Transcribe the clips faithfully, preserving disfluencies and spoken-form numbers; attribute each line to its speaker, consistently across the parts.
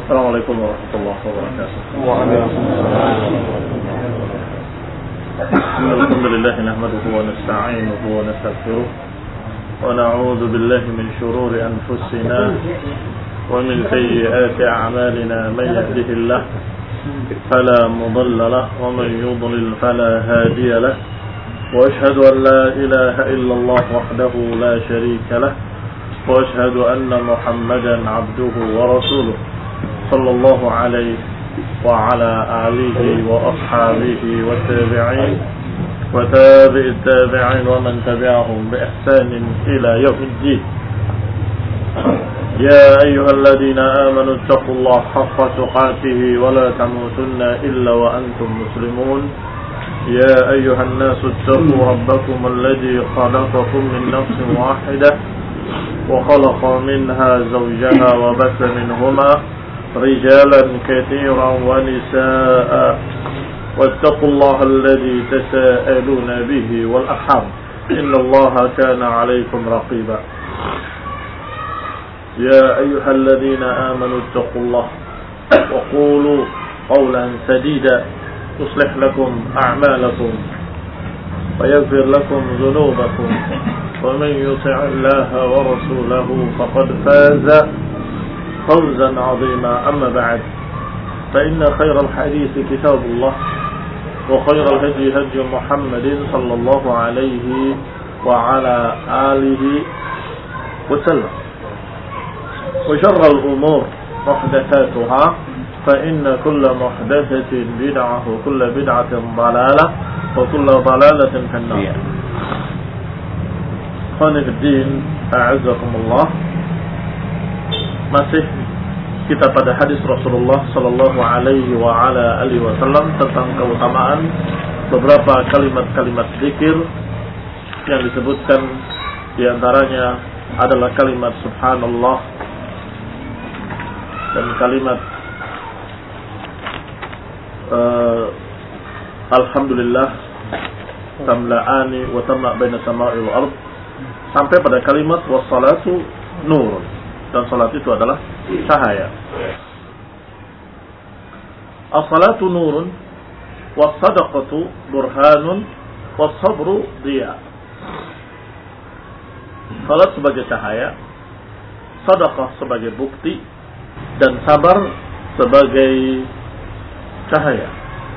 Speaker 1: Assalamualaikum warahmatullahi wabarakatuh. Alhamdulillah nahmaduhu wa nasta'inuhu wa nastaghfiruh wa na'udzu billahi min shururi anfusina wa min sayyiati a'malina man yahdihillah fala mudilla lahu wa man yudlil fala hadiya lahu wa ashhadu an la ilaha illallah wahdahu la sharika lahu wa ashhadu anna Muhammadan 'abduhu wa rasuluh sallallahu alaihi wa ala alihi wa ashabihi wa tabi'in wa tabi'it tabi'in wa man tabi'ahum bi ihsanin ila yaumiddin. Ya ayyuhalladhina amanu taqullaha haqqa tuqatih wa la tamutunna illa wa antum muslimun. Ya ayyuhan nasu taqu rabbakum alladhi khalaqakum min nafsin wahidah wa khalaqa minha zawjaha wa batha minhuma رجالا كثيرا ونساء واتقوا الله الذي تساءلون به والأرحام إن الله كان عليكم رقيبا يا أيها الذين آمنوا اتقوا الله وقولوا قولا سديدا يصلح لكم أعمالكم ويغفر لكم ذنوبكم ومن يطع الله ورسوله فقد فاز فوزا عظيما. أما بعد فإن خير الحديث كتاب الله وخير الهدي هدي محمد صلى الله عليه وعلى آله وسلم وشر الأمور محدثاتها فإن كل محدثة بدعة وكل بدعة ضلالة وكل ضلالة في النار. Ikhwani fi din, a'azzakumullah. Masih kita pada hadis Rasulullah sallallahu alaihi wa ala alihi wasallam tentang keutamaan beberapa kalimat-kalimat zikir yang disebutkan di antaranya adalah kalimat subhanallah dan kalimat uh, alhamdulillah tamla'ani wa tamla' baina sama'i wal ard sampai pada kalimat wassalatu nurun. Dan salat itu adalah cahaya. As-salatu nurun was-sadaqatu burhanun was-sabru diya. Salat sebagai cahaya, sedekah sebagai bukti, dan sabar sebagai cahaya.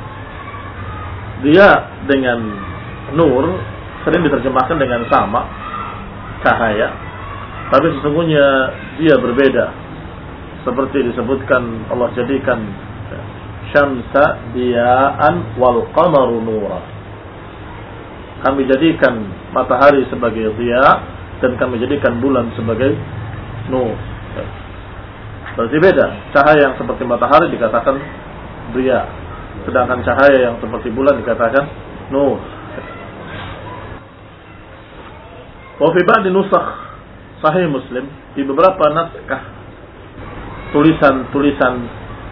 Speaker 1: Dia dengan nur sering diterjemahkan dengan sama, cahaya. Tapi sesungguhnya dia berbeda. Seperti disebutkan Allah jadikan syamsa diya'an wal qamaru nura. Kami jadikan matahari sebagai diya dan kami jadikan bulan sebagai nur. Berarti beda. Cahaya yang seperti matahari dikatakan diya, sedangkan cahaya yang seperti bulan dikatakan nur. Wa fi ba'di nusakh Sahih Muslim, di beberapa naskah tulisan-tulisan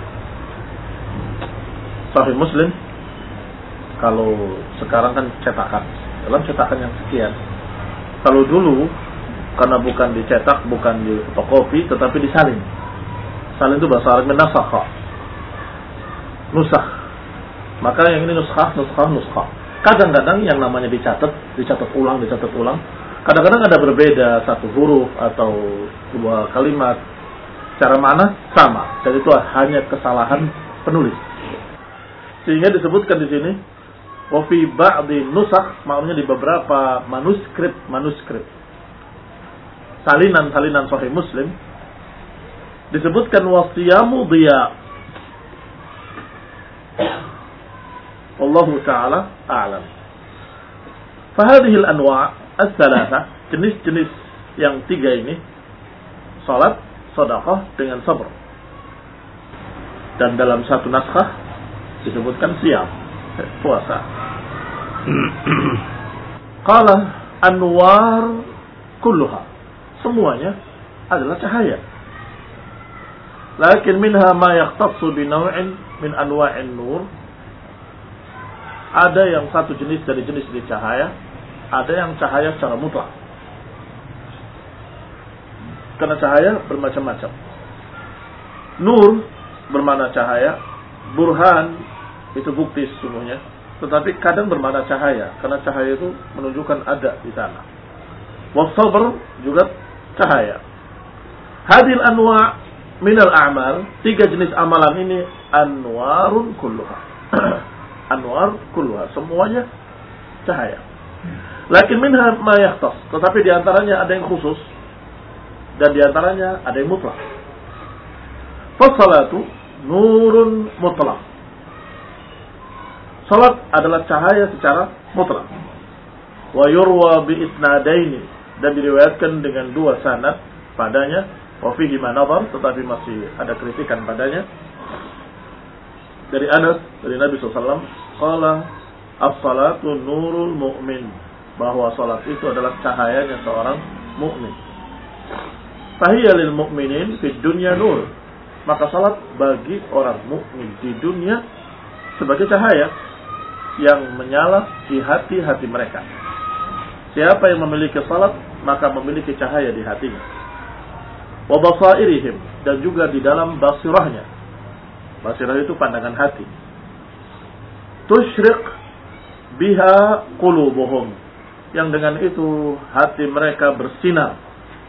Speaker 1: Sahih Muslim, kalau sekarang kan cetakan, dalam cetakan yang sekian. Kalau dulu karena bukan dicetak, bukan di fotokopi, tetapi disalin. Salin itu bahasa Arabnya nasakha, nusakh. Maka yang ini nuskah, nuskah, nuskah. Kadang-kadang yang namanya dicatat, dicatat ulang, dicatat ulang. Kadang-kadang ada berbeda satu huruf atau dua kalimat, cara mana sama, dan itu hanya kesalahan penulis. Sehingga disebutkan di sini, wa fi ba'di nusakh, maknanya di beberapa manuskrip, manuskrip, salinan-salinan Sahih Muslim, disebutkan wasiyamu diya. Wallahu ta'ala a'lam. Fahadihil anwa' as-salasa, jenis-jenis yang tiga ini, salat, sedekah dengan sabar. Dan dalam satu naskah disebutkan siyam, puasa. Qala anwar kulluha, semuanya adalah cahaya. Lakin minha ma yaqtassu bi naw'in min anwa'in nur. Ada yang satu jenis dari jenis dari cahaya, ada yang cahaya secara mutlak. Karena cahaya bermacam-macam. Nur bermakna cahaya, burhan itu bukti sesungguhnya, tetapi kadang bermakna cahaya karena cahaya itu menunjukkan ada di sana. Wasabr juga cahaya. Hadil anwa' minal a'mal, tiga jenis amalan ini anwarun kulluha. Anwar kulluha, semuanya cahaya. Lakin minha ma yakhtas, tetapi di antaranya ada yang khusus dan di antaranya ada yang mutlak. Fassalatu nurun mutlak. Salat adalah cahaya secara mutlak. Wa yurwa bi isnadaini, dan diriwayatkan dengan dua sanad padanya. Wa fihi ma nadhar, tetapi masih ada kritikan padanya. Dari Anas, dari Nabi sallallahu alaihi wasallam, qala as-salatu nurul mu'min, bahwa salat itu adalah cahayanya seorang mukmin. Fahiya lil mu'minin fid dunya nur, maka salat bagi orang mukmin di dunia sebagai cahaya yang menyala di hati-hati mereka. Siapa yang memiliki salat, maka memiliki cahaya di hatinya. Wa basairihim, dan juga di dalam basirahnya. Basirah itu pandangan hati. Tusyriq biha qulubuhum, yang dengan itu hati mereka bersinar.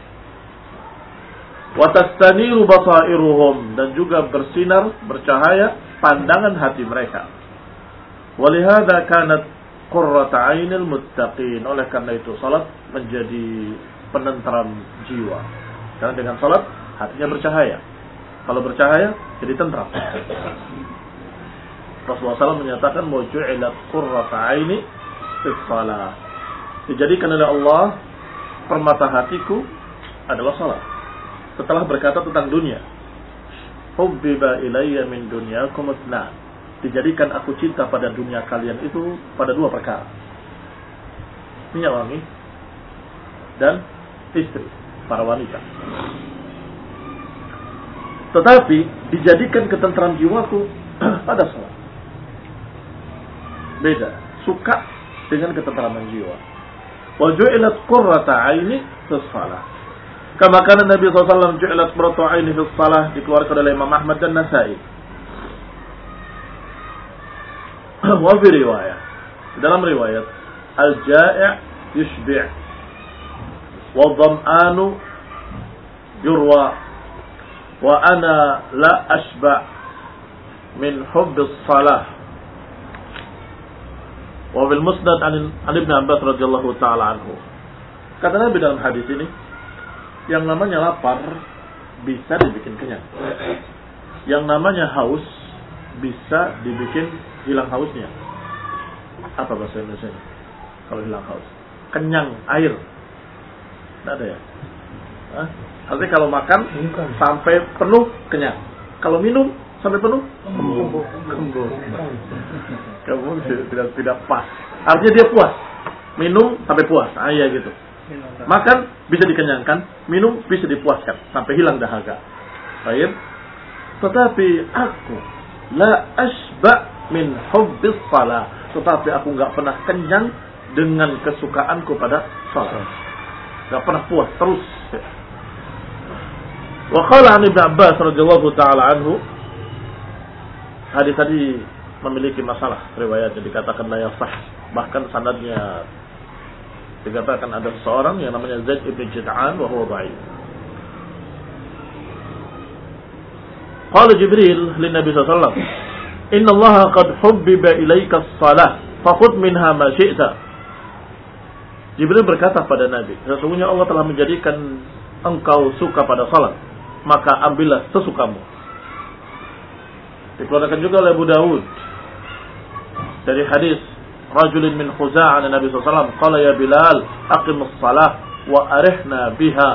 Speaker 1: Wa tastaniru basairuhum, dan juga bersinar, bercahaya pandangan hati mereka. Walihada kanat qurrata ainil muttaqin, oleh karena itu salat menjadi penentram jiwa. Karena dengan salat hatinya bercahaya. Kalau bercahaya jadi tentram. Rasulullah sallallahu alaihi wasallam menyatakan waju'ilat qurrata aini fis shalah, dijadikan oleh Allah permata hatiku adalah salat. Setelah berkata tentang dunia, hubbiba ilayya min dunyakum itsnan, dijadikan aku cinta pada dunia kalian itu pada dua perkara, minyak wangi dan istri, para wanita. Tetapi dijadikan ketenteram jiwaku pada salat. Beda, suka dengan ketenteraman jiwa. Wa ju'ilat qurrata aini fis shalah, kama kana Nabi sallallahu alaihi wasallam ju'ilat qurratu aini fis shalah, dikeluarkan oleh Imam Ahmad dan Nasa'i. Wa fi riwayah, dalam riwayat, al-ja'i' yushbi' wa dham'anu yurwa wa ana la ashba' min hubbis salah. Wa bil musnad an Ibnu Abbas radhiyallahu taala anhu. Kata Nabi dalam hadis ini, yang namanya lapar bisa dibikin kenyang. Yang namanya haus bisa dibikin hilang hausnya. Apa bahasa Indonesia kalau hilang haus? Kenyang air. Tidak ada ya? Hah? Artinya kalau makan sampai penuh kenyang. Kalau minum sampai penuh kembung. Kembung tidak tidak pas. Artinya dia puas. Minum sampai puas. Ah iya gitu. Makan bisa dikenyangkan, minum bisa dipuaskan sampai hilang dahaga. Baik. Tetapi aku la asba min hubbis salah, tetapi aku enggak pernah kenyang dengan kesukaanku pada salat. Enggak pernah puas terus. Wa qala an Ibnu Abbas radhiyallahu taala anhu, hadis tadi memiliki masalah riwayatnya, dikatakan la yasah, bahkan sanadnya dikatakan ada seorang yang namanya Zaid ibn Jud'an wa huwa dhaif. Qala Jibril lin Nabi sallallahu alaihi wasallam, "Inna Allah qad hubbiba ilaika as-salah, fakhudh minha ma syi'ta." Jibril berkata pada Nabi, sesungguhnya Allah telah menjadikan engkau suka pada salat, maka ambillah sesukamu. Dikeluarkan juga oleh Abu Dawud dari hadis rajulin min Khuza'ah an Nabi sallallahu alaihi wasallam, qala ya Bilal aqimus salah wa arihna biha.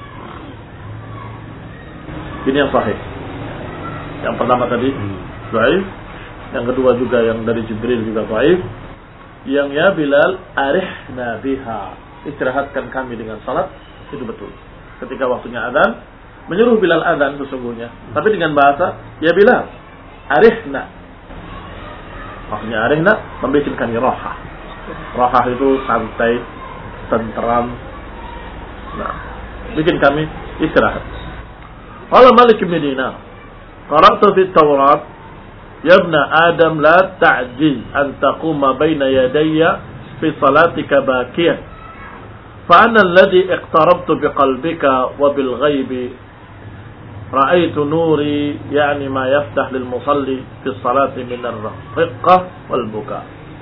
Speaker 1: Ini yang sahih. Yang pertama tadi dhaif, yang kedua juga yang dari Jibril juga dhaif. Yang ya Bilal arihna biha, istirahatkan kami dengan salat, itu betul. Ketika waktunya azan, menyuruh Bilal azan sesungguhnya, tapi dengan bahasa ya Bilal arihna. Maksudnya arihna membuat kami rohah. Rohah itu santai, tenteram. Nah, bikin kami istirahat. Qala Malik bin Dinar, qara'tu fi Taurat, ya ibna Adam la ta'jiz an taquma baina yadayya fi salatika bakiyan. Fa ana alladhi iqtarabtu biqalbika wa bil ghaibi ra'aytu nuri, yani ma yaftah lil musalli fi salati min ar-riqqah wal buka.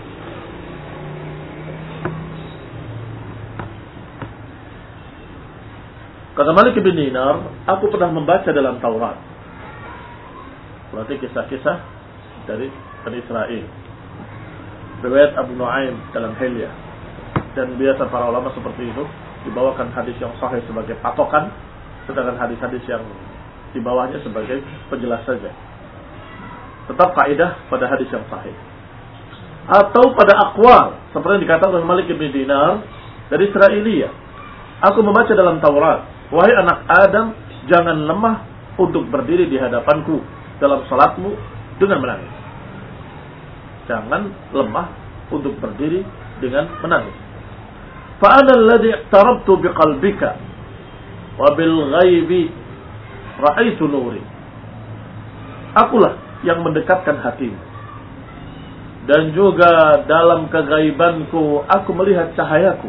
Speaker 1: Kata Malik bin Dinar, aku pernah membaca dalam Taurat. Berarti kisah-kisah dari Bani Israel. Riwayat Abu Nuaim dalam Hilyah. Dan biasa para ulama seperti itu dibawakan hadis yang sahih sebagai patokan, sedangkan hadis-hadis yang di bawahnya sebagai penjelas saja. Tetap kaidah pada hadis yang sahih. Atau pada aqwal, seperti yang dikatakan oleh Malik bin Dinar dari Israiliyah. Aku membaca dalam Taurat, wahai anak Adam, jangan lemah untuk berdiri di hadapanku dalam salatmu dengan menangis. Jangan lemah untuk berdiri dengan menangis. Fa ana alladhi iqtarabtu biqalbika wa bil ghaibi ra'aitu nuri. Akulah yang mendekatkan hatimu. Dan juga dalam kegaibanku aku melihat cahayaku.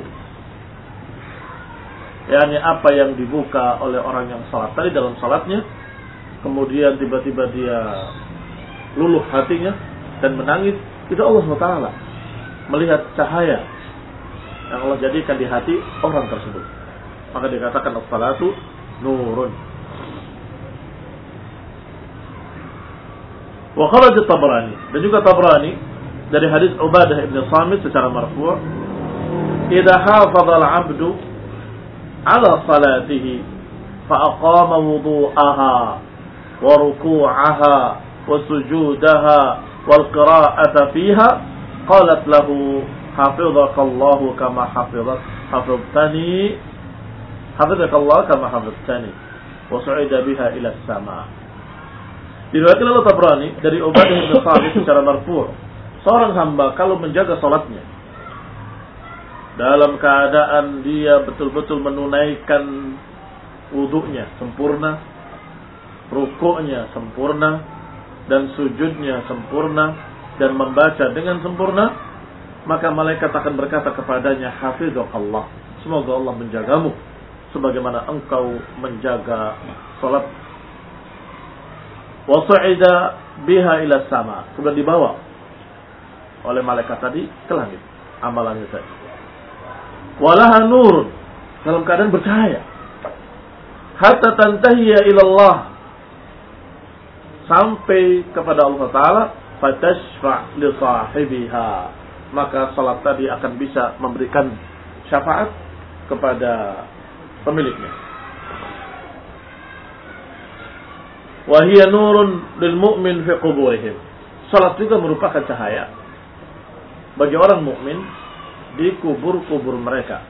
Speaker 1: yakni apa yang dibuka oleh orang yang salat tadi dalam salatnya, kemudian tiba-tiba dia luluh hatinya dan menangis, itu Allah subhanahu wa taala melihat cahaya yang Allah jadikan di hati orang tersebut. Maka dikatakan as-salatu nurun. Wa kharaja Tabrani, dan juga Tabrani dari hadis Ubadah ibn Samit secara marfu', "Idza hafadha al-'abdu 'ala salatihi fa aqama wudu'aha wa ruku'aha wa sujudaha wal qira'ata fiha qalat lahu hafizakallahu kama hafizat hafiztani hafizakallahu kama hafiztani wa su'ida biha ila as-sama'." Diriwayatkan oleh Tabrani dari Ubadah bin Samit secara marfu', seorang hamba kalau menjaga salatnya dalam keadaan dia betul-betul menunaikan wudunya sempurna, rukuknya sempurna, dan sujudnya sempurna, dan membaca dengan sempurna, maka malaikat akan berkata kepadanya, hafizakallah, semoga Allah menjagamu sebagaimana engkau menjaga salat. Wa su'ida biha ila sama, kemudian dibawa oleh malaikat tadi ke langit amalannya tadi. Walaha nurun, dalam keadaan bercahaya, hatta tantahiya ila Allah, sampai kepada Allah Ta'ala, fatashfa' li sahibiha, maka salat tadi akan bisa memberikan syafaat kepada pemiliknya. Wa hiya nurun lil mu'min fi quburihim, salat juga merupakan cahaya bagi orang mukmin di kubur-kubur mereka.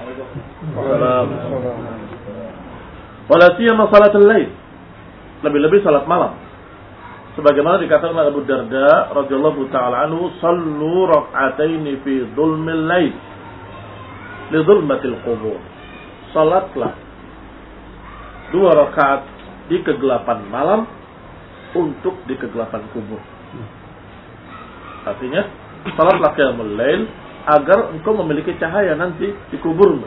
Speaker 1: Wala siyama salatul lail, lebih-lebih salat malam. Sebagaimana dikatakan oleh Abu Darda radhiyallahu taala anhu, sallu rak'ataini fi dhulmil lail li dhulmatil qubur. Salatlah dua rakaat di kegelapan malam untuk di kegelapan kubur. Artinya, salatlah qiyamul lail agar engkau memiliki cahaya nanti di kuburmu.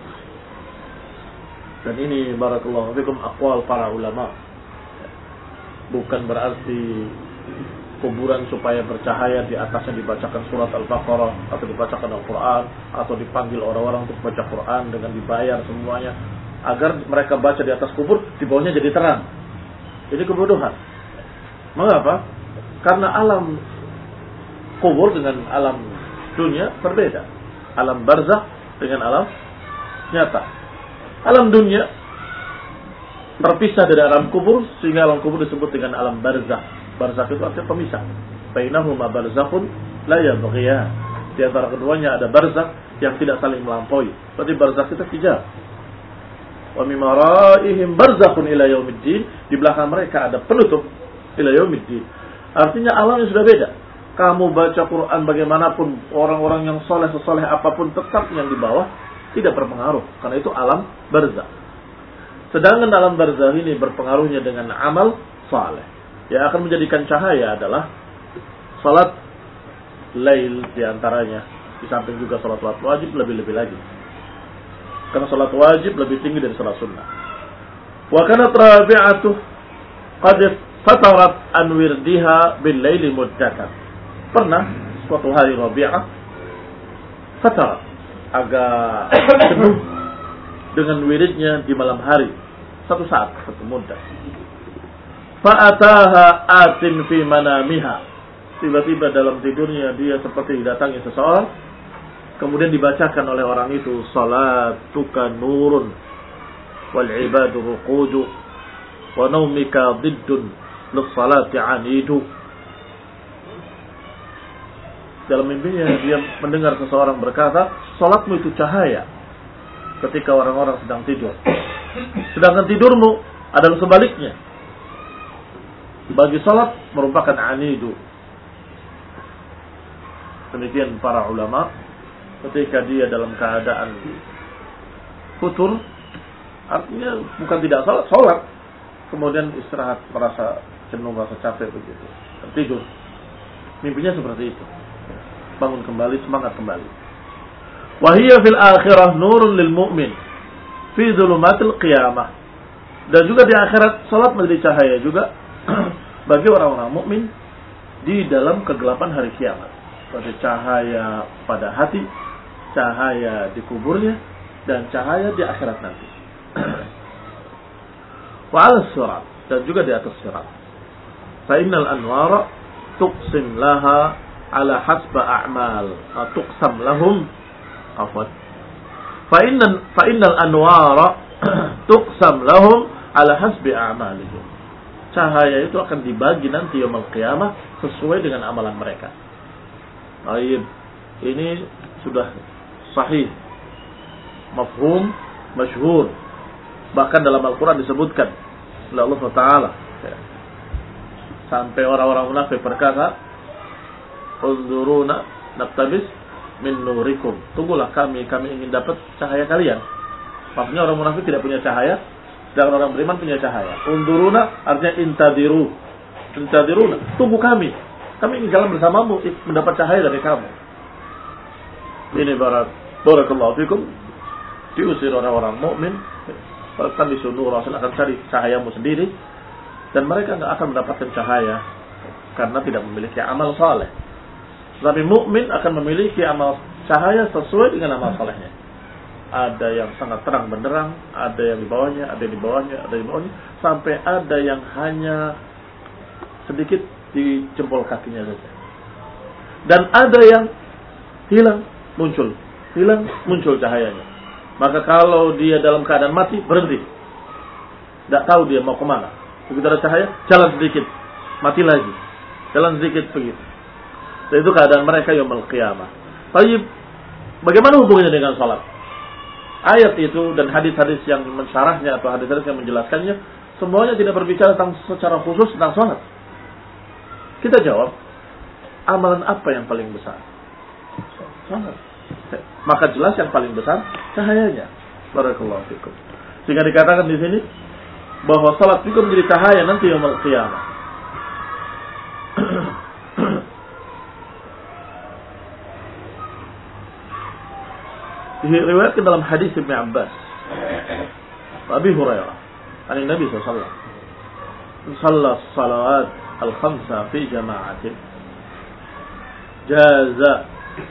Speaker 1: Dan ini barakallahu fikum aqwal para ulama. Bukan berarti kuburan supaya bercahaya di atasnya dibacakan surat Al-Baqarah atau dibacakan Al-Quran atau dipanggil orang-orang untuk baca Quran dengan dibayar semuanya agar mereka baca di atas kubur, di bawahnya jadi terang. Ini kebodohan. Mengapa? Karena alam kubur dengan alam dunia berbeda. Alam barzakh dengan alam nyata. Alam dunia terpisah dari alam kubur, sehingga alam kubur disebut dengan alam barzakh. Barzakh itu artinya pemisah. Bainahuma barzakhun la yabghiyan. Di antara keduanya ada barzakh yang tidak saling melampaui. Berarti barzakh itu hijab. Wa min waraihim barzakhun ila yaumiddin, di belakang mereka ada penutup ila yaumiddin. Artinya alamnya sudah beda. Kamu baca Quran bagaimanapun, orang-orang yang soleh sesoleh apapun, tetap yang di bawah tidak berpengaruh, karena itu alam barzakh. Sedangkan alam barzakh ini berpengaruhnya dengan amal saleh. yang akan menjadikan cahaya adalah salat lail diantaranya, di samping juga salat wajib lebih-lebih lagi. Karena salat wajib lebih tinggi dari salat sunnah. Wa kanat rabi'atuh qad fatarat an wirdiha bil laili muddatan. Pernah suatu hari Rabi'ah fatarat, agak jenuh dengan wiridnya di malam hari, satu saat, satu muddah. Fa'ataha atin fi manamiha, tiba-tiba dalam tidurnya dia seperti didatangi seseorang, kemudian dibacakan oleh orang itu, salatuka nurun wal ibadu ruqudu wa naumika diddun lis salati anidu. Dalam mimpinya dia mendengar seseorang berkata, salatmu itu cahaya ketika orang-orang sedang tidur, sedangkan tidurmu adalah sebaliknya. Bagi salat merupakan anidu. Demikian para ulama, ketika dia dalam keadaan futur, artinya bukan tidak salat, salat, kemudian istirahat, merasa jenuh, merasa capek begitu, tidur. Mimpinya seperti itu. Bangun kembali, semangat kembali. Wahiyya fil akhirah nurun lil mu'min fi dhulumatil qiyamah. Dan juga di akhirat salat menjadi cahaya juga bagi orang-orang mukmin di dalam kegelapan hari kiamat. Seperti cahaya pada hati, cahaya di kuburnya, dan cahaya di akhirat nanti. Wa 'ala sirat, dan juga di atas sirat. Fa innal anwara tuqsim laha ala hasba a'mal, tuqsam lahum afwan. Fa innal fa innal anwara tuqsam lahum ala hasbi a'malihim. Cahaya itu akan dibagi nanti yaumul qiyamah sesuai dengan amalan mereka. Baik, ini sudah sahih, mafhum, masyhur. Bahkan dalam Al-Quran disebutkan oleh Allah Taala. Sampai orang-orang munafik berkata, "Unzuruna naqtabis min nurikum." Tunggulah kami, kami ingin dapat cahaya kalian. Maksudnya orang munafik tidak punya cahaya, dan orang beriman punya cahaya. Unzuruna artinya intadiru. Intadiruna, tunggu kami. Kami ingin jalan bersamamu, mendapat cahaya dari kamu. Ini barat. Barakallahu fikum. Diusir orang-orang mukmin. Bahkan disuruh Rasul akan cari cahayamu sendiri. Dan mereka tidak akan mendapatkan cahaya karena tidak memiliki amal saleh. Tapi mukmin akan memiliki amal cahaya sesuai dengan amal salehnya. Ada yang sangat terang benderang, ada yang di bawahnya, ada yang di bawahnya, ada yang di bawahnya, sampai ada yang hanya sedikit di jempol kakinya saja. Dan ada yang hilang, muncul, hilang, muncul cahayanya. Maka kalau dia dalam keadaan mati, berhenti. Tidak tahu dia mau kemana. Begitu ada cahaya, jalan sedikit, mati lagi. Jalan sedikit begitu. Dan itu keadaan mereka yaumul qiyamah. Tapi bagaimana hubungannya dengan salat? Ayat itu dan hadis-hadis yang mensyarahnya atau hadis-hadis yang menjelaskannya, semuanya tidak berbicara tentang secara khusus tentang salat. Kita jawab, amalan apa yang paling besar? Salat. Maka jelas yang paling besar cahayanya. Barakallahu fikum. Sehingga dikatakan di sini bahwa salat itu menjadi cahaya nanti yaumul qiyamah. Diriwayatkan dalam hadis Ibnu Abbas, Abi Hurairah, dari Nabi sallallahu alaihi wasallam, "Shalla salawat al-khamsa fi jama'atin jaza."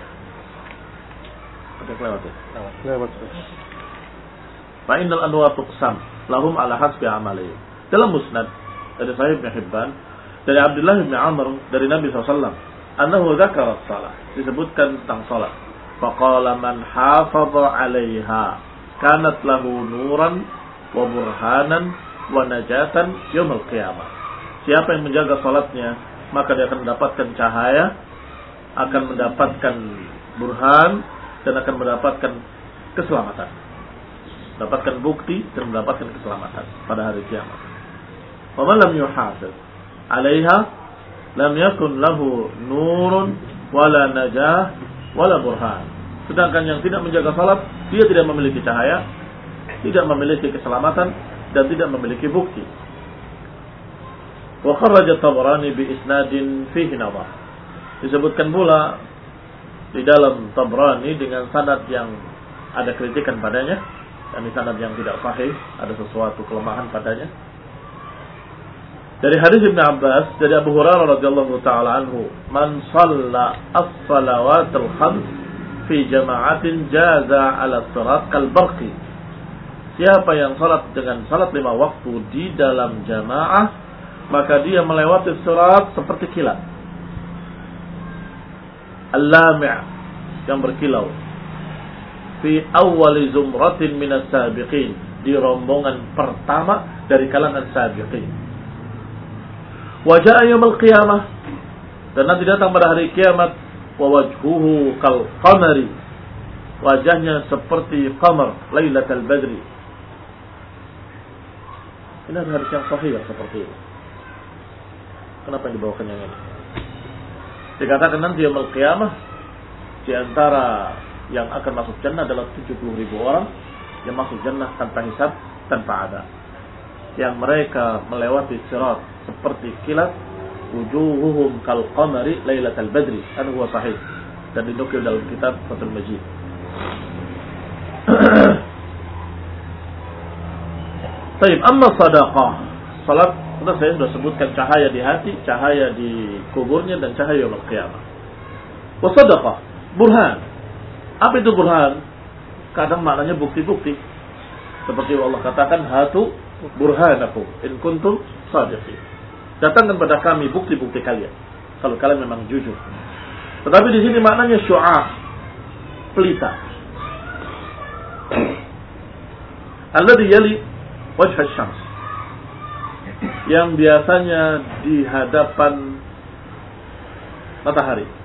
Speaker 1: Ada kelewat ya? Lewat. Fa innal anwar tuqsam lahum ala hasbi amalihim. Dalam musnad dari Sahih Ibnu Hibban dari Abdullah bin Amr dari Nabi sallallahu alaihi wasallam, annahu dzakara shalah, disebutkan tentang salat. Faqala man hafadha 'alaiha kanat lahu nuran wa burhanan wa najatan yaumil qiyamah. Siapa yang menjaga salatnya, maka dia akan mendapatkan cahaya, akan mendapatkan burhan, dan akan mendapatkan keselamatan. Mendapatkan bukti dan mendapatkan keselamatan pada hari kiamat. Wa man lam yuhafidh 'alaiha lam yakun lahu nurun wala najah wala burhan. Sedangkan yang tidak menjaga salat, dia tidak memiliki cahaya, tidak memiliki keselamatan, dan tidak memiliki bukti. Wa kharraja Tabrani bi isnadin fihi nadhar. Disebutkan pula di dalam Tabrani dengan sanad yang ada kritikan padanya, dan sanad yang tidak sahih, ada sesuatu kelemahan padanya. Dari hadis Ibnu Abbas, dari Abu Hurairah radhiyallahu taala anhu, "Man shalla as-salawatul khams fi jama'atin jaza 'ala sirat kal barqi." Siapa yang salat dengan salat lima waktu di dalam jamaah, maka dia melewati sirat seperti kilat. Al-lami' yang berkilau. Fi awwali zumratin minas sabiqin, di rombongan pertama dari kalangan sabiqin. Wa jaa yaumil qiyamah, dan nanti datang pada hari kiamat, wa wajhuhu kal qamari, wajahnya seperti qamar lailatul badri. Ini adalah hadis yang sahih yang seperti ini. Kenapa yang dibawakan yang ini? Dikatakan nanti yaumil qiyamah, di antara yang akan masuk jannah adalah tujuh puluh ribu orang yang masuk jannah tanpa hisab, tanpa adab. Yang mereka melewati sirat seperti kilat, wujuhuhum kal qamari lailatul badri. Anu huwa sahih dan dinukil dalam kitab Fathul Majid. Baik, amma sadaqah. Salat sudah saya sudah sebutkan, cahaya di hati, cahaya di kuburnya, dan cahaya yaumul qiyamah. Wa sadaqah, burhan. Apa itu burhan? Kadang maknanya bukti-bukti. Seperti Allah katakan, hatu burhanakum in kuntum shadiqin. Datangkan pada kami bukti-bukti kalian kalau kalian memang jujur. Tetapi di sini maknanya syu'a, pelita. Alladhi yali wajh asy-syams, yang biasanya di hadapan matahari.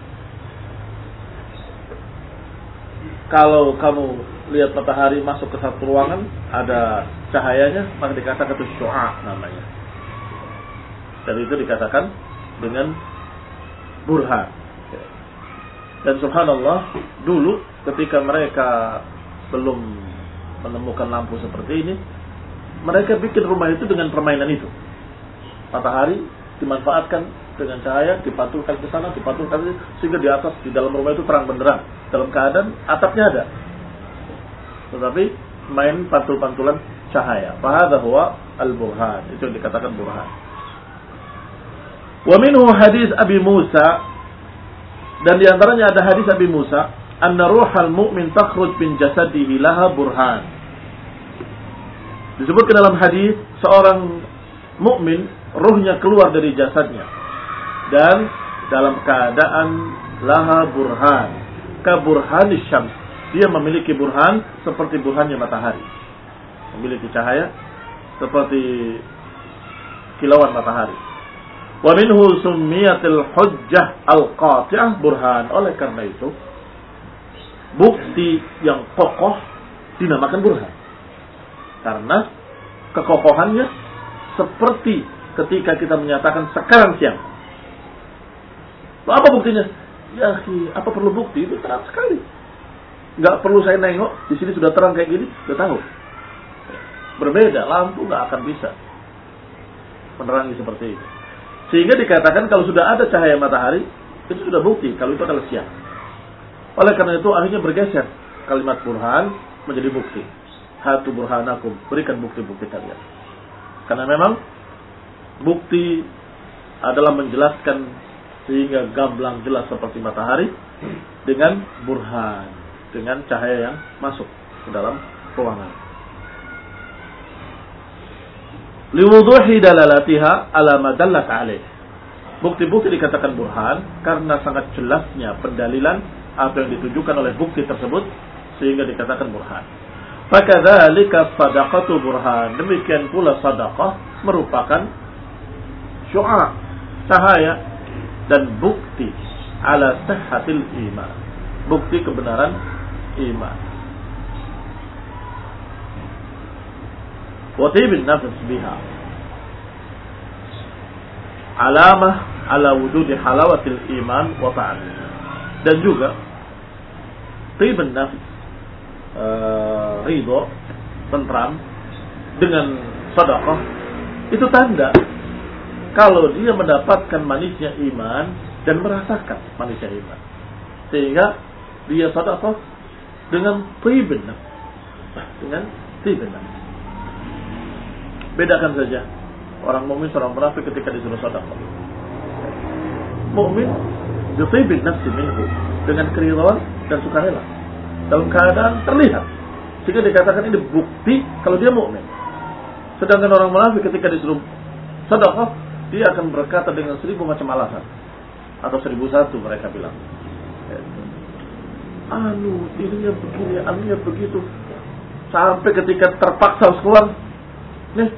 Speaker 1: Kalau kamu lihat matahari masuk ke satu ruangan, ada cahayanya, maka dikatakan itu syu'a namanya. Dan itu dikatakan dengan burhan. Dan subhanallah, dulu ketika mereka belum menemukan lampu seperti ini, mereka bikin rumah itu dengan permainan itu. Matahari dimanfaatkan dengan cahaya, dipantulkan ke sana, dipantulkan ke sana, sehingga di atas, di dalam rumah itu terang benderang, dalam keadaan atapnya ada. Tetapi main pantul-pantulan cahaya. Fahadha huwa al-burhan. Itu yang dikatakan burhan. Wa minhu hadis Abi Musa, dan diantaranya ada hadis Abi Musa, anna ruhal mu'min takhruj min jasadihi laha burhan. Disebutkan dalam hadis, seorang mukmin ruhnya keluar dari jasadnya dan dalam keadaan laha burhan, ka burhanis syams, dia memiliki burhan seperti burhannya matahari, memiliki cahaya seperti kilauan matahari. Wa minhu summiyatil hujjah al-qati'ah burhan. Oleh karena itu, bukti yang kokoh dinamakan burhan, karena kekokohannya seperti ketika kita menyatakan sekarang siang. Apa buktinya? Ya, apa perlu bukti? Itu terang sekali. Nggak perlu saya nengok, di sini sudah terang kayak gini, sudah tahu. Berbeda, lampu nggak akan bisa menerangi seperti itu. Sehingga dikatakan kalau sudah ada cahaya matahari, itu sudah bukti kalau itu adalah siang. Oleh karena itu akhirnya bergeser kalimat burhan menjadi bukti. Hatu burhanakum, berikan bukti-bukti kalian. Karena memang bukti adalah menjelaskan sehingga gamblang jelas seperti matahari dengan burhan, dengan cahaya yang masuk ke dalam ruangan. Liwuduhi dalalatiha ala ma dallat alaih. Bukti-bukti dikatakan burhan karena sangat jelasnya pendalilan apa yang ditujukan oleh bukti tersebut sehingga dikatakan burhan. Fakadzalika shadaqatu burhan. Demikian pula sedekah merupakan syu'a, cahaya dan bukti ala sihhatil iman, bukti kebenaran iman. Wa tibin nafs biha alamah ala wujudi halawatil iman wa ta'at. Dan juga tibin nafs, uh, ridho, tentram dengan sedekah, itu tanda kalau dia mendapatkan manisnya iman dan merasakan manisnya iman, sehingga dia sedekah dengan thibun nafs, dengan thibun nafs. Bedakan saja orang mukmin orang munafik ketika disuruh sedekah. Mukmin thibun nafs minhu, dengan keridhaan dan sukarela, dalam keadaan terlihat, sehingga dikatakan ini bukti kalau dia mukmin. Sedangkan orang munafik ketika disuruh sedekah, dia akan berkata dengan seribu macam alasan, atau seribu satu mereka bilang, anu ininya begini, anunya begitu, sampai ketika terpaksa harus keluar, nih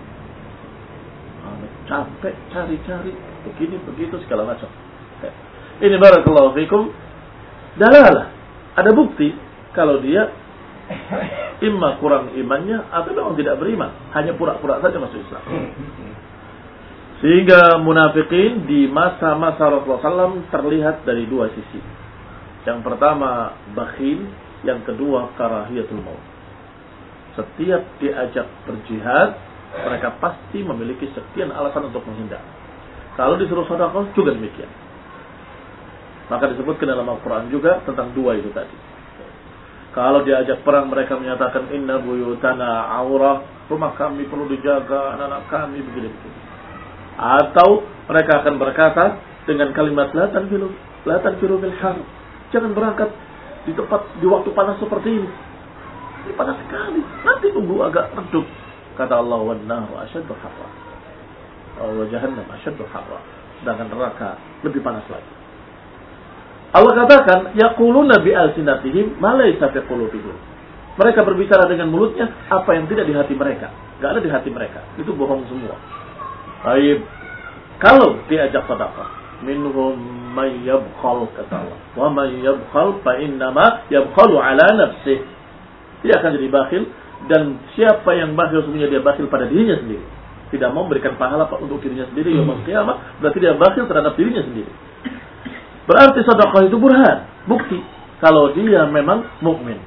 Speaker 1: capek cari-cari begini begitu segala macam. Ini barakallahu fikum dalalah, ada bukti kalau dia imma kurang imannya atau memang tidak beriman, hanya pura-pura saja masuk Islam. Sehingga munafikin di masa-masa Rasulullah sallallahu alaihi wasallam terlihat dari dua sisi. Yang pertama bakhil, yang kedua karahiyatul maut. Setiap diajak berjihad, mereka pasti memiliki sekian alasan untuk menghindar. Kalau disuruh sedekah juga demikian. Maka disebutkan dalam Al-Quran juga tentang dua itu tadi. Kalau diajak perang mereka menyatakan inna buyutana aurah, rumah kami perlu dijaga, anak-anak kami begini-begini. Atau mereka akan berkata dengan kalimat la tanfiru la tanfiru bil har, jangan berangkat di tempat di waktu panas seperti ini. Ini panas sekali, nanti tunggu agak redup. Kata Allah, wan naru asyaddu harra, wa jahannam asyaddu harra, sedangkan neraka lebih panas lagi. Allah katakan yaquluna bi alsinatihim ma laysa fi qulubihim. Mereka berbicara dengan mulutnya apa yang tidak di hati mereka. Enggak ada di hati mereka. Itu bohong semua. Baik. Kalau diajak sedekah, minhum may yabkhal, kata Allah. Wa may yabkhal fa innama yabkhalu ala nafsihi. Dia akan jadi bakhil, dan siapa yang bakhil sebenarnya dia bakhil pada dirinya sendiri. Tidak mau memberikan pahala untuk dirinya sendiri yaumul qiyamah, berarti dia bakhil terhadap dirinya sendiri. Berarti sedekah itu burhan, bukti kalau dia memang mukmin.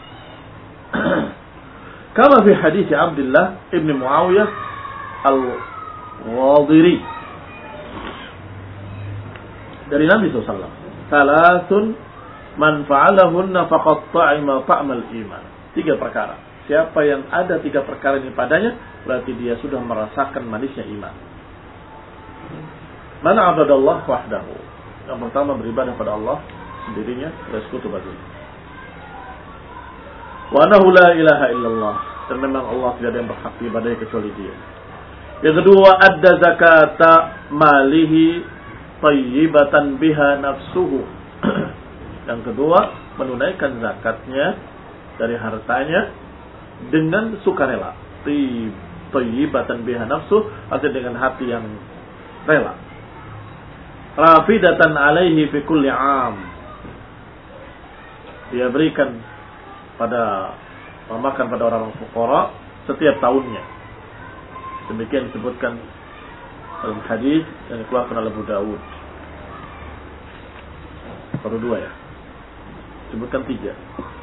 Speaker 1: Kama fi hadis Abdullah ibn Muawiyah al-Wadhiri dari Nabi sallallahu alaihi wasallam, "Thalathun man fa'alahunna faqad ta'ima ta'mal iman." Tiga perkara. Siapa yang ada tiga perkara ini padanya, berarti dia sudah merasakan manisnya iman. Man 'abadallah wahdahu. Yang pertama beribadah pada Allah sendirinya, tidak sekutu baginya. Wa annahu la ilaha illallah, dan memang Allah tidak ada yang berhak diibadahi kecuali Dia. Yang kedua, adda zakata malihi tayyibatan biha nafsuhu. Yang kedua, menunaikan zakatnya dari hartanya dengan sukarela. Tayyibatan biha nafsuhu, artinya dengan hati yang rela. Rafidatan alaihi fi kulli am, dia berikan pada memakan pada orang fuqara setiap tahunnya. Demikian disebutkan dalam hadis yang dikeluarkan oleh Abu Dawud. Baru dua ya, disebutkan tiga.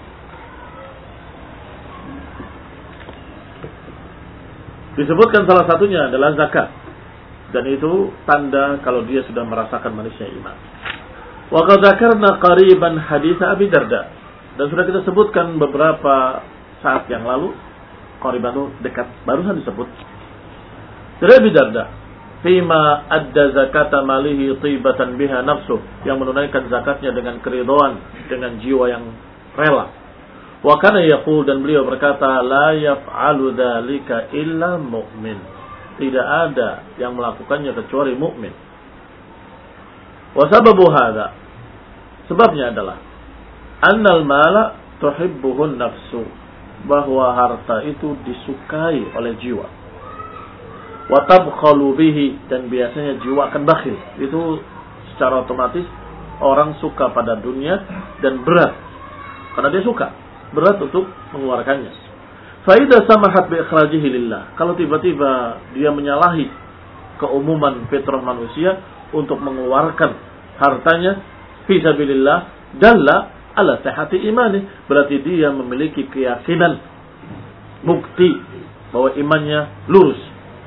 Speaker 1: Disebutkan salah satunya adalah zakat. Dan itu tanda kalau dia sudah merasakan manisnya iman. Wa qad dzakarna qariban hadits Abi Darda. Dan sudah kita sebutkan beberapa saat yang lalu, qariban itu dekat, barusan disebut. Dari Abi Darda, fima adda zakata malihi tibatan biha nafsuh, yang menunaikan zakatnya dengan keridhaan, dengan jiwa yang rela. Wa kana yaqul, dan beliau berkata, la yaf'alu dzalika illa mu'min. Tidak ada yang melakukannya kecuali mukmin. Wa sababu hadza, sebabnya adalah annal mala tuhibbuhun nafsu, bahwa harta itu disukai oleh jiwa. Wa tabkhalu bihi, dan biasanya jiwa akan bakhil. Itu secara otomatis orang suka pada dunia dan berat karena dia suka, berat untuk mengeluarkannya. Faidah samahat bi ikhrajihi lillah, kalau tiba-tiba dia menyalahi keumuman fitrah manusia untuk mengeluarkan hartanya fi sabilillah, dalla ala sihhati imani, berarti dia memiliki keyakinan, bukti bahwa imannya lurus,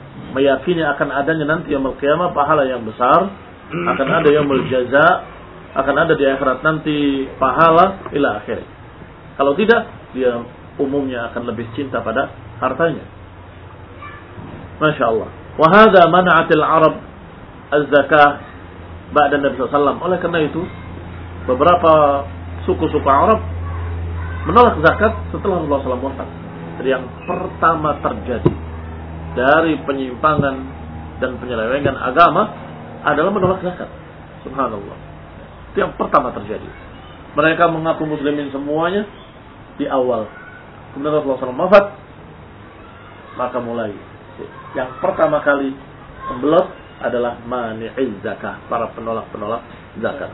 Speaker 1: meyakini akan adanya nanti yaumul qiyamah pahala yang besar, akan ada yaumul jaza, akan ada di akhirat nanti pahala ila akhir. Kalau tidak, dia umumnya akan lebih cinta pada hartanya. Masya Allah. Wa hadza mana'atil Arab az-zakah ba'da Nabi sallallahu alaihi wasallam. Oleh karena itu, beberapa suku-suku Arab menolak zakat setelah Rasulullah sallallahu alaihi wasallam wafat. Jadi yang pertama terjadi dari penyimpangan dan penyelewengan agama adalah menolak zakat. Subhanallah. Itu yang pertama terjadi. Mereka mengaku muslimin semuanya di awal. Kemudian Rasulullah sallallahu alaihi wasallam wafat, maka mulai yang pertama kali membelot adalah mani'iz zakah, para penolak-penolak zakat.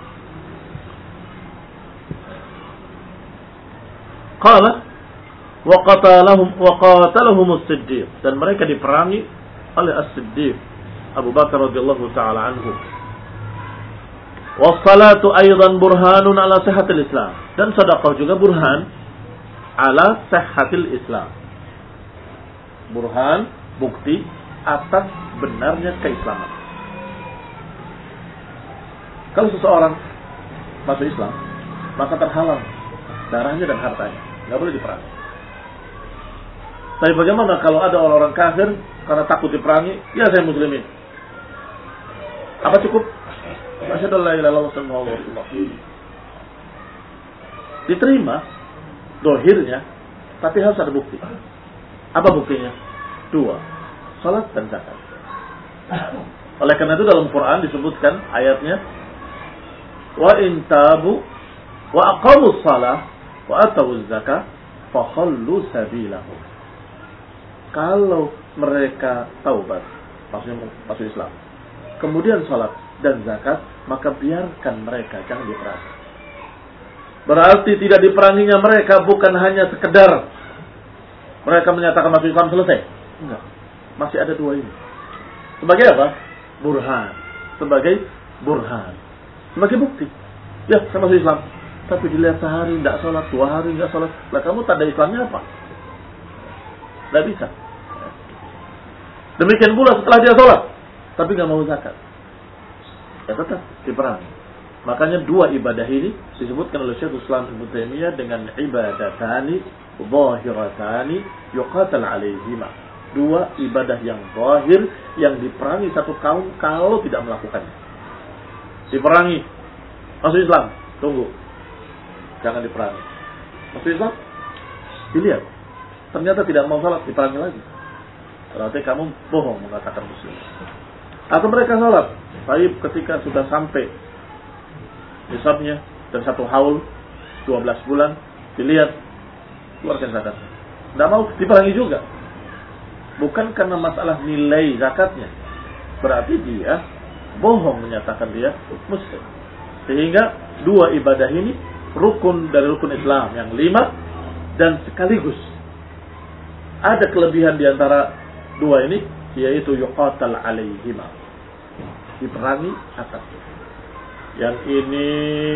Speaker 1: Qala wa qatalahum wa qatalahum as-Siddiq, dan mereka diperangi oleh As-Siddiq Abu Bakar radhiyallahu taala anhu. Was-salatu aidan burhanun ala sihhatil Islam, dan sedekah juga burhan ala sihhatil Islam. Burhan, bukti atas benarnya keislaman. Kalau seseorang masuk Islam, maka terhalang darahnya dan hartanya, nggak boleh diperangi. Tapi bagaimana kalau ada orang-orang kafir karena takut diperangi, ya saya muslimin. Apa cukup? Asyhadu an la ilaha illallah wa asyhadu anna Muhammadan rasulullah. Diterima dohirnya, tapi harus ada bukti. Apa buktinya? Dua, salat dan zakat. Oleh karena itu dalam Quran disebutkan ayatnya, wa in tabu wa aqamus salah wa atawuz zakah fa khallu sabilahum. Kalau mereka taubat, maksudnya masuk Islam, kemudian salat dan zakat, maka biarkan mereka, jangan diperangi. Berarti tidak diperanginya mereka bukan hanya sekedar mereka menyatakan masuk Islam selesai. Enggak. Masih ada dua ini. Sebagai apa? Burhan. Sebagai burhan. Sebagai bukti. Ya, saya masuk Islam. Tapi dilihat sehari tidak sholat, dua hari tidak sholat. Lah kamu tanda Islamnya apa? Tidak bisa. Demikian pula setelah dia sholat, tapi nggak mau zakat, ya tetap diperangi. Makanya dua ibadah ini disebutkan oleh Syekhul Islam Ibnu Taimiyah dengan ibadatani zahiratani yuqatal alaihima. Dua ibadah yang zahir yang diperangi satu kaum kalau tidak melakukannya. Diperangi. Masuk Islam, tunggu. Jangan diperangi. Masuk Islam, dilihat. Ternyata tidak mau salat, diperangi lagi. Berarti kamu bohong mengatakan muslim. Atau mereka salat, tapi ketika sudah sampai nisabnya dan satu haul dua belas bulan, dilihat, keluarkan zakatnya. Tidak mau, diperangi juga. Bukan karena masalah nilai zakatnya. Berarti dia bohong menyatakan dia muslim. Sehingga dua ibadah ini rukun dari rukun Islam yang lima, dan sekaligus ada kelebihan di antara dua ini, yaitu yuqatal alaihima, diperangi atasnya. Yang ini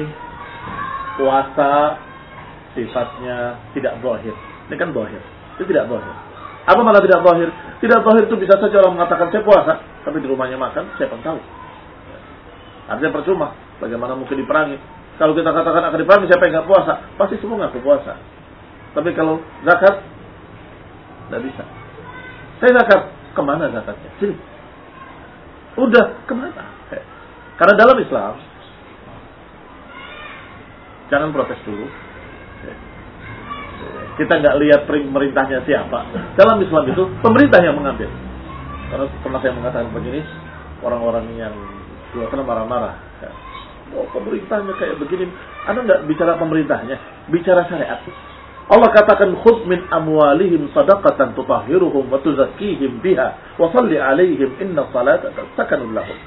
Speaker 1: puasa sifatnya tidak zahir. Ini kan zahir. Itu tidak zahir. Apa malah tidak zahir? Tidak zahir itu bisa saja orang mengatakan saya puasa, tapi di rumahnya makan, siapa yang tahu? Artinya percuma. Bagaimana mungkin diperangi? Kalau kita katakan akan diperangi, siapa yang nggak puasa? Pasti semua nggak puasa. Tapi kalau zakat, nggak bisa. Saya zakat, kemana zakatnya? Sini. Udah, kemana? Karena dalam Islam, jangan protes dulu. Kita nggak lihat pemerintahnya siapa. Dalam Islam itu pemerintah yang mengambil. Karena pernah saya mengatakan begini, orang-orang yang dua tahun marah-marah. Oh, pemerintahnya kayak begini. Anda nggak bicara pemerintahnya, bicara syariat. Allah katakan khudh min amwalihim sadaqatan tutahhiruhum wa tuzakkihim biha wa shalli 'alaihim inna salata sakanun lahum.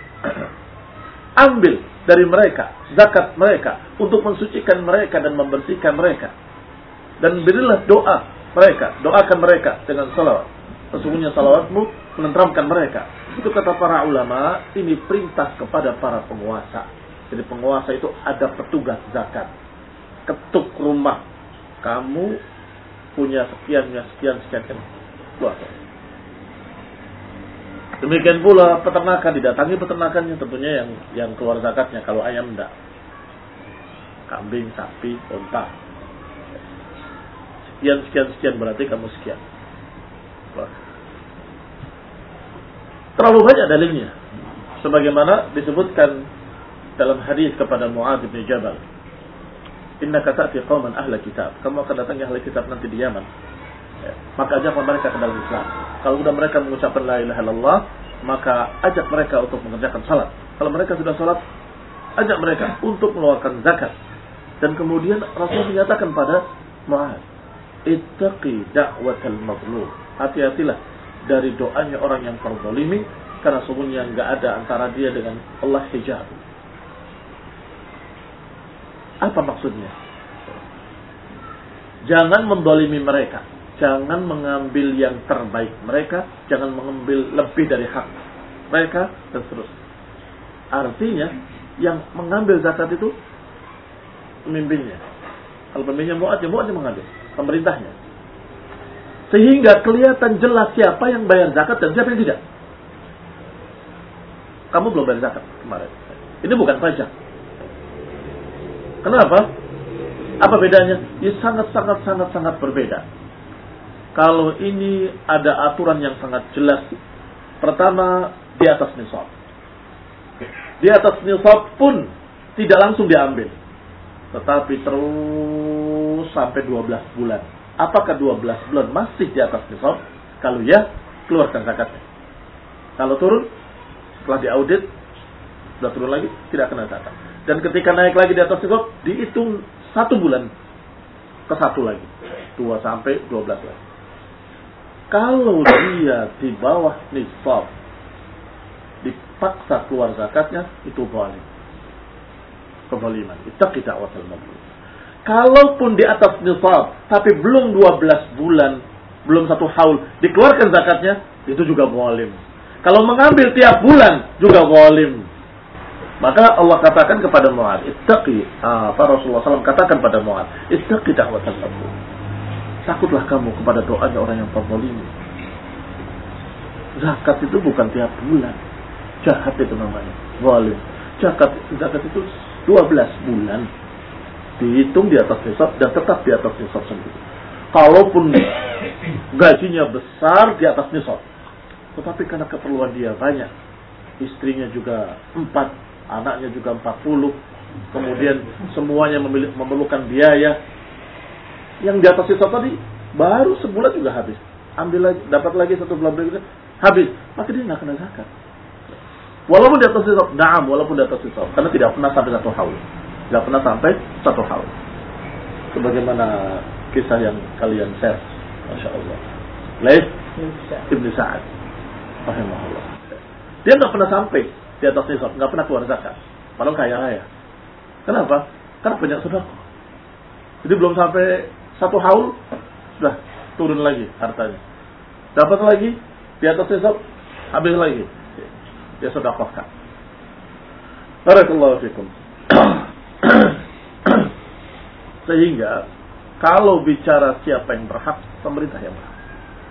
Speaker 1: Ambil dari mereka zakat mereka untuk mensucikan mereka dan membersihkan mereka. Dan berilah doa mereka, doakan mereka dengan salawat. Sesungguhnya salawatmu menenteramkan mereka. Itu kata para ulama, ini perintah kepada para penguasa. Jadi penguasa itu ada petugas zakat. Ketuk rumah. Kamu punya sekian, sekian, sekian, sekian. Keluar. Demikian pula peternakan, didatangi peternakannya, tentunya yang yang keluar zakatnya. Kalau ayam enggak, kambing, sapi, unta. Sekian sekian sekian berarti kamu sekian. Terlalu banyak dalilnya, sebagaimana disebutkan dalam hadis kepada Muadz bin Jabal, innaka ta'ti qauman ahla kitab, kamu akan datangi ahli kitab nanti di Yaman, ya, maka ajaklah mereka ke dalam Islam. Kalau sudah mereka mengucapkan la ilaha illallah, maka ajak mereka untuk mengerjakan salat. Kalau mereka sudah salat, ajak mereka untuk mengeluarkan zakat. Dan kemudian Rasul menyatakan pada Muadz, ittaqi da'watal mazlum, hati-hatilah dari doanya orang yang terzalimi, karena sesungguhnya enggak ada antara dia dengan Allah hijab. Apa maksudnya? Jangan mendolimi mereka, jangan mengambil yang terbaik mereka, jangan mengambil lebih dari hak mereka, dan seterusnya. Artinya, yang mengambil zakat itu pemimpinnya. Kalau pemimpinnya Mu'adz, ya Mu'adz yang mengambil, pemerintahnya. Sehingga kelihatan jelas siapa yang bayar zakat dan siapa yang tidak. Kamu belum bayar zakat kemarin. Ini bukan pajak. Kenapa? Apa bedanya? Ya sangat-sangat-sangat-sangat berbeda. Kalau ini ada aturan yang sangat jelas. Pertama, di atas nisab. Di atas nisab pun tidak langsung diambil. Tetapi terus sampai dua belas bulan. Apakah dua belas bulan masih di atas nisab? Kalau ya, keluarkan zakatnya. Kalau turun, setelah diaudit, sudah turun lagi, tidak kena zakat. Dan ketika naik lagi di atas nisab, dihitung satu bulan ke satu lagi. Dua sampai dua belas lagi. Kalau dia di bawah nisab, dipaksa keluar zakatnya, itu zalim. Kezaliman. Ittaqi da'watal mazlum. Kalaupun di atas nisab, tapi belum dua belas bulan, belum satu haul, dikeluarkan zakatnya, itu juga zalim. Kalau mengambil tiap bulan, juga zalim. Maka Allah katakan kepada Mu'adz, ittaqi, ah, Rasulullah shallallahu alaihi wasallam katakan pada Mu'adz, ittaqi da'watal mazlum. Takutlah kamu kepada doanya orang yang terzalimi. Zakat itu bukan tiap bulan. Jahat itu namanya, zalim. Zakat, zakat itu dua belas bulan. Dihitung di atas nisab dan tetap di atas nisab sendiri. Kalaupun gajinya besar di atas nisab, tetapi karena keperluan dia banyak, istrinya juga empat, anaknya juga empat puluh, kemudian semuanya memerlukan biaya, yang di atas nisab tadi baru sebulan juga habis, ambil lagi, dapat lagi satu bulan berikutnya habis, maka dia nggak kena zakat. Walaupun di atas nisab, naam, walaupun di atas nisab, karena tidak pernah sampai satu haul. Tidak pernah sampai satu hal. Sebagaimana kisah yang kalian share, Masya Allah. Laith Ibn Sa'ad rahimahullah. Dia nggak pernah sampai di atas nisab, nggak pernah keluar zakat. Padahal kaya raya. Kenapa? Karena banyak sedekah. Jadi belum sampai satu haul, sudah turun lagi hartanya. Dapat lagi di atas nisab, habis lagi. Dia sedekahkan. Barakallahu fikum. Sehingga kalau bicara siapa yang berhak, pemerintah yang berhak.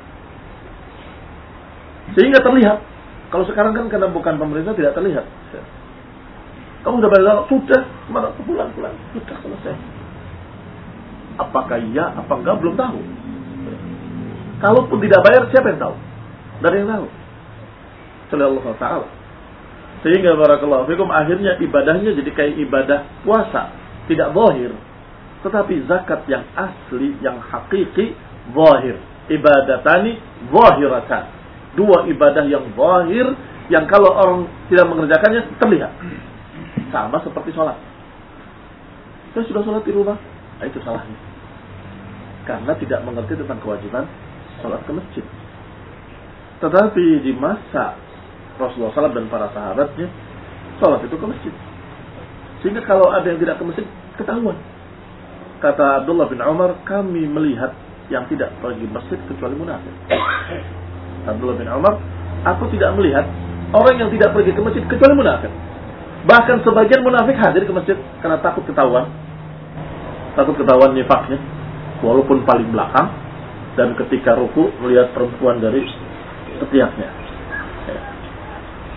Speaker 1: Sehingga terlihat. Kalau sekarang kan karena bukan pemerintah tidak terlihat. Kamu sudah bayar, sudah, mana pulang-pulang, sudah selesai. Apakah iya, apa enggak, belum tahu. Kalaupun tidak bayar, siapa yang tahu? Dari yang tahu. Sallallahu Ta'ala. Sehingga barakallahu fikum, akhirnya ibadahnya jadi kayak ibadah puasa, tidak zahir. Tetapi zakat yang asli, yang hakiki, zahir. Ibadatani zahiratan. Dua ibadah yang zahir, yang kalau orang tidak mengerjakannya terlihat. Sama seperti sholat. Saya sudah sholat di rumah, nah, itu salahnya. Karena tidak mengerti tentang kewajiban sholat ke masjid. Tetapi di masa Rasulullah shallallahu alaihi wasallam dan para sahabatnya, sholat itu ke masjid. Sehingga kalau ada yang tidak ke masjid, ketahuan. Kata Abdullah bin Umar, kami melihat yang tidak pergi masjid kecuali munafik. Abdullah bin Umar, aku tidak melihat orang yang tidak pergi ke masjid kecuali munafik. Bahkan sebagian munafik hadir ke masjid karena takut ketahuan. Takut ketahuan nifaknya, walaupun paling belakang. Dan ketika ruku melihat perempuan dari setiapnya.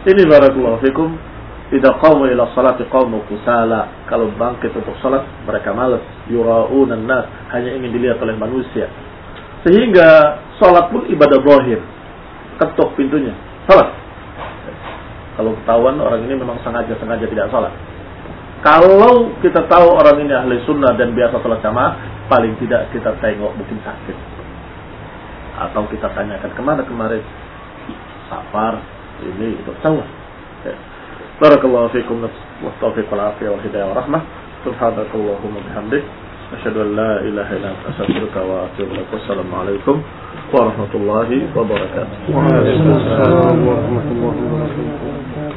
Speaker 1: Ini barakallahu fikum, idza qamu ila salati qamu kusala. Kalau bangkit untuk salat mereka malas, yura'una an-nas, hanya ingin dilihat oleh manusia. Sehingga salat pun ibadah zahir. Ketuk pintunya, salat. Kalau ketahuan orang ini memang sengaja-sengaja tidak salat. Kalau kita tahu orang ini ahli sunnah dan biasa salat jamaah, paling tidak kita tengok mungkin sakit. Atau kita tanyakan kemana kemarin, safar, ini itu tahu. Ya. Barakallahu fikum wa taufiq wal afiyah wal hidayah wa rahmah. Subhanakallahumma bihamdik, asyhadu an la ilaha illa anta astaghfiruka wa atubu ilaik. Wassalamualaikum warahmatullahi wabarakatuh.
Speaker 2: Waalaikumsalam warahmatullahi wabarakatuh.